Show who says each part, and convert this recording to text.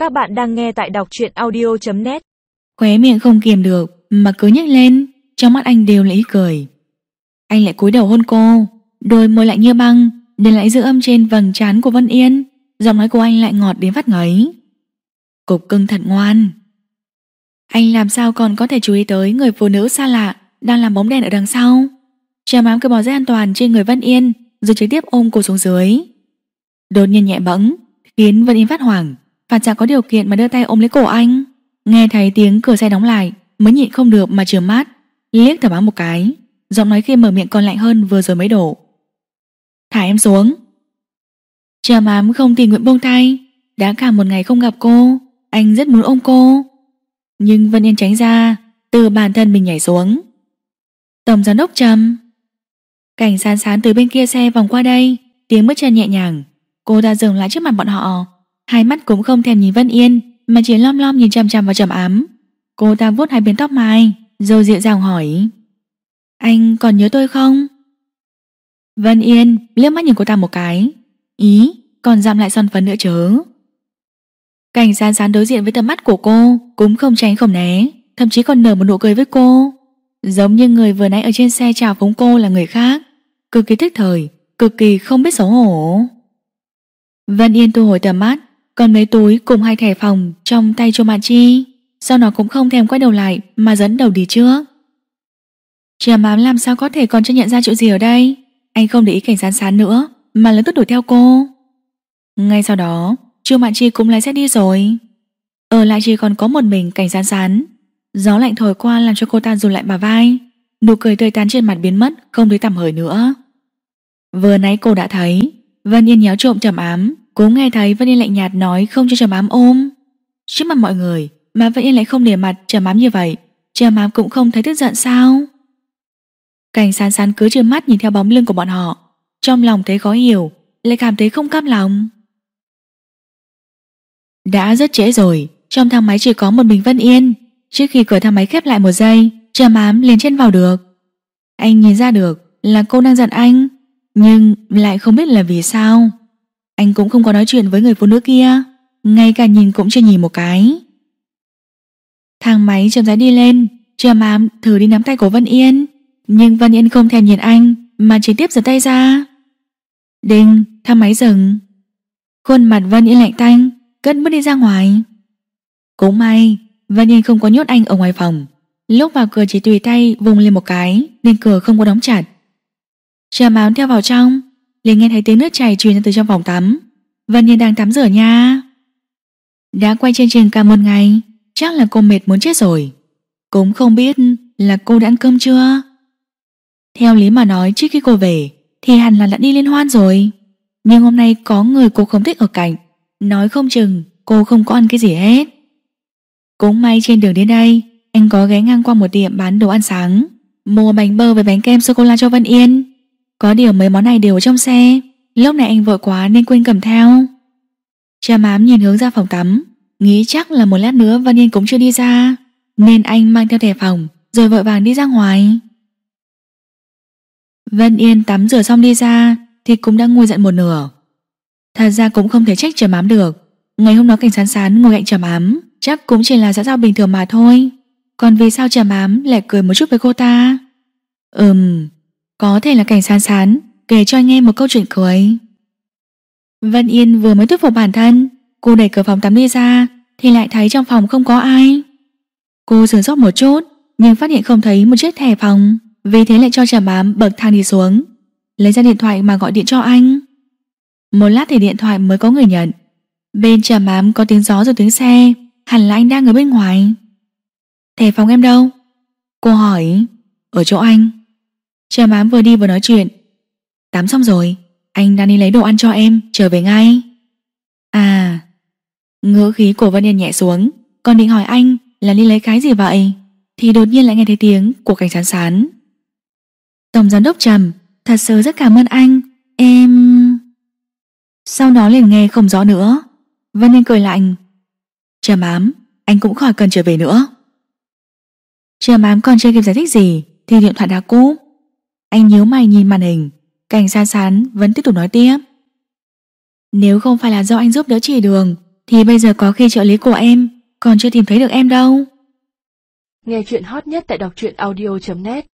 Speaker 1: Các bạn đang nghe tại đọc truyện audio.net.
Speaker 2: Khóe miệng không kiềm được mà cứ nhếch lên, trong mắt anh đều là ý cười. Anh lại cúi đầu hôn cô, đôi môi lạnh như băng để lại giữ âm trên vầng trán của Vân Yên. Giọng nói của anh lại ngọt đến phát ngấy. Cục cưng thật ngoan. Anh làm sao còn có thể chú ý tới người phụ nữ xa lạ đang làm bóng đèn ở đằng sau. Trà mám cởi bỏ dây an toàn trên người Vân Yên, rồi trực tiếp ôm cô xuống dưới. Đột nhiên nhẹ bẫng khiến Vân Yên phát hoảng, và chẳng có điều kiện mà đưa tay ôm lấy cổ anh. Nghe thấy tiếng cửa xe đóng lại mới nhịn không được mà trợn mắt liếc Trà mám một cái. Giọng nói khi mở miệng còn lạnh hơn vừa rồi mới đổ. Thả em xuống. Trà mám không tình nguyện buông tay. Đã cả một ngày không gặp cô, anh rất muốn ôm cô, nhưng Vân Yên tránh ra, từ bản thân mình nhảy xuống. Tổng giám đốc Trầm. Cảnh Sán Sán từ bên kia xe vòng qua đây, tiếng bước chân nhẹ nhàng. Cô ta dừng lại trước mặt bọn họ, hai mắt cũng không thèm nhìn Vân Yên mà chỉ lom lom nhìn chằm chằm vào Trầm Ám. Cô ta vuốt hai bên tóc mai rồi dịu dàng hỏi: Anh còn nhớ tôi không? Vân Yên liếc mắt nhìn cô ta một cái. Ý, còn dặm lại son phấn nữa chứ. Cảnh Sán Sán đối diện với tầm mắt của cô cũng không tránh không né, thậm chí còn nở một nụ cười với cô, giống như người vừa nãy ở trên xe chào phúng cô là người khác. Cực kỳ thức thời, cực kỳ không biết xấu hổ. Vân Yên thu hồi tầm mắt, còn mấy túi cùng hai thẻ phòng trong tay Chu Mạn Chi, sau đó cũng không thèm quay đầu lại mà dẫn đầu đi trước. Trầm Ám làm sao có thể còn chưa nhận ra chuyện gì ở đây. Anh không để ý Cảnh Sán Sán nữa mà lập tức đuổi theo cô. Ngay sau đó Chu Mạn Chi cũng lái xe đi rồi, ở lại chỉ còn có một mình Cảnh Sán Sán. Gió lạnh thổi qua làm cho cô ta rụt lại bả vai, nụ cười tươi tắn trên mặt biến mất không thấy tăm hơi nữa. Vừa nãy cô đã thấy Vân Yên nhéo trộm Trầm Ám, cũng nghe thấy Vân Yên lạnh nhạt nói không cho Trầm Ám ôm. Trước mặt mọi người mà Vân Yên lại không để mặt Trầm Ám như vậy, Trầm Ám cũng không thấy tức giận sao? Cảnh Sán Sán cứ trợn mắt nhìn theo bóng lưng của bọn họ, trong lòng thấy khó hiểu, lại cảm thấy không cam lòng. Đã rất trễ rồi, trong thang máy chỉ có một mình Vân Yên. Trước khi cửa thang máy khép lại một giây, Trầm Ám liền chen vào được. Anh nhìn ra được là cô đang giận anh, nhưng lại không biết là vì sao. Anh cũng không có nói chuyện với người phụ nữ kia, ngay cả nhìn cũng chưa nhìn một cái. Thang máy chậm rãi đi lên, Trầm Ám thử đi nắm tay của Vân Yên, nhưng Vân Yên không thèm nhìn anh mà trực tiếp giật tay ra. Đinh, thang máy dừng. Khuôn mặt Vân Yên lạnh tanh, cất bước đi ra ngoài. Cũng may Vân Yên không có nhốt anh ở ngoài phòng, lúc vào cửa chỉ tùy tay vùng lên một cái nên cửa không có đóng chặt. Trầm Ám theo vào trong, liền nghe thấy tiếng nước chảy truyền ra từ trong phòng tắm. Vân Yên đang tắm rửa nha. Đã quay chương trình cả một ngày, chắc là cô mệt muốn chết rồi. Cũng không biết là cô đã ăn cơm chưa. Theo lý mà nói trước khi cô về thì hẳn là đã đi liên hoan rồi, nhưng hôm nay có người cô không thích ở cạnh, nói không chừng cô không có ăn cái gì hết. Cũng may trên đường đến đây anh có ghé ngang qua một tiệm bán đồ ăn sáng, mua bánh bơ với bánh kem sô-cô-la cho Vân Yên. Có điều mấy món này đều ở trong xe, lúc này anh vội quá nên quên cầm theo. Trầm Ám nhìn hướng ra phòng tắm, nghĩ chắc là một lát nữa Vân Yên cũng chưa đi ra, nên anh mang theo thẻ phòng rồi vội vàng đi ra ngoài. Vân Yên tắm rửa xong đi ra thì cũng đang ngồi giận một nửa. Thật ra cũng không thể trách Trầm Ám được. Ngày hôm đó Cảnh Sán Sán ngồi cạnh Trầm Ám chắc cũng chỉ là xã giao bình thường mà thôi. Còn vì sao Trầm Ám lại cười một chút với cô ta? Có thể là Cảnh Sán Sán kể cho anh nghe một câu chuyện cười. Vân Yên vừa mới thuyết phục bản thân, cô đẩy cửa phòng tắm đi ra thì lại thấy trong phòng không có ai. Cô sửng sốt một chút nhưng phát hiện không thấy một chiếc thẻ phòng, vì thế lại cho Trầm Ám bậc thang đi xuống, lấy ra điện thoại mà gọi điện cho anh. Một lát thì điện thoại mới có người nhận. Bên Trầm Ám có tiếng gió rồi tiếng xe, hẳn là anh đang ở bên ngoài. Thẻ phòng em đâu? Cô hỏi. Ở chỗ anh. Trầm Ám vừa đi vừa nói chuyện. Tắm xong rồi, anh đang đi lấy đồ ăn cho em, trở về ngay. À. Ngữ khí của Vân Yên nhẹ xuống, còn định hỏi anh là đi lấy cái gì vậy, thì đột nhiên lại nghe thấy tiếng của Cảnh Sán Sán. Tổng giám đốc Trầm, thật sự rất cảm ơn anh, em... Sau đó liền nghe không rõ nữa. Vân Yên cười lạnh. Trầm Ám, anh cũng khỏi cần trở về nữa. Trầm Ám còn chưa kịp giải thích gì thì điện thoại đã cúp. Anh nhíu mày nhìn màn hình. Cảnh Sán Sán vẫn tiếp tục nói tiếp. Nếu không phải là do anh giúp đỡ chỉ đường thì bây giờ có khi trợ lý của em còn chưa tìm thấy được em đâu.
Speaker 1: Nghe chuyện hot nhất tại đọc truyện audio.net